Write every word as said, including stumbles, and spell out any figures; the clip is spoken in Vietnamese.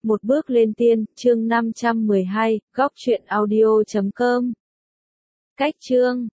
Một bước lên tiên, chương năm trăm mười hai, góc truyện audio chấm com. Cách chương